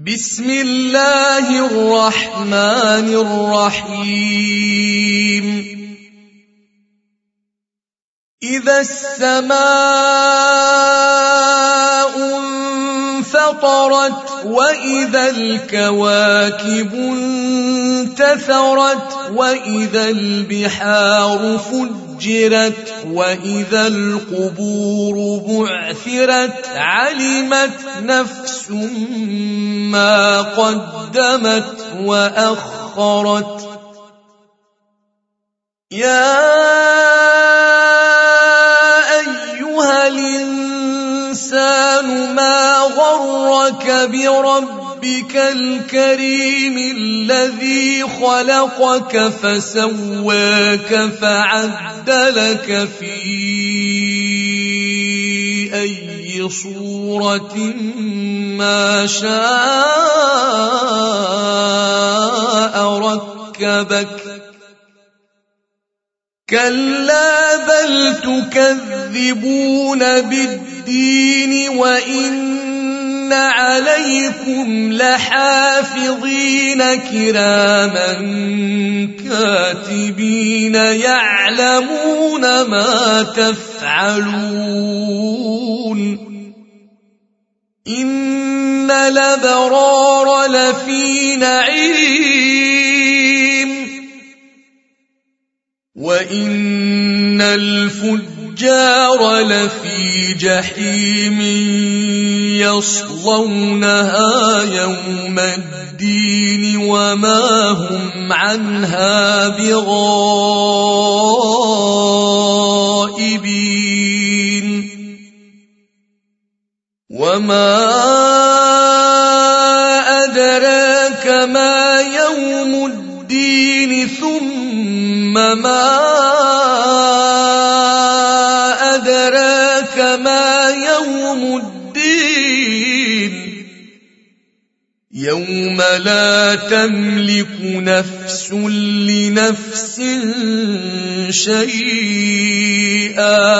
بسم الله الرحمن الرحيم إذا السماء انفطرت وإذا الكواكب انتثرت وإذا البحار فجرت وإذا القبور بعثرت علمت نفس ما قدمت وأخرت يا أيها الإنسان ما غرك بربك الكريم الذي خلقك فسواك فعدلك في أي صورة ما شاء ركبك كلا بل تكذبون بالدين وإن عليكم لحافظين كراما كاتبين يعلمون ما تفعلون إن الأبرار لفي نعيم وإن الفجار لفي جحيم يصلونها يوم الدين وما هم عنها بغائبين وما أدراك ما يوم الدين ثم ما أدراك ما يوم الدين يوم لا تملك نفس لنفس شيئا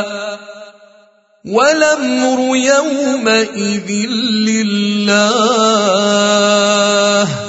والأمر يومئذ لله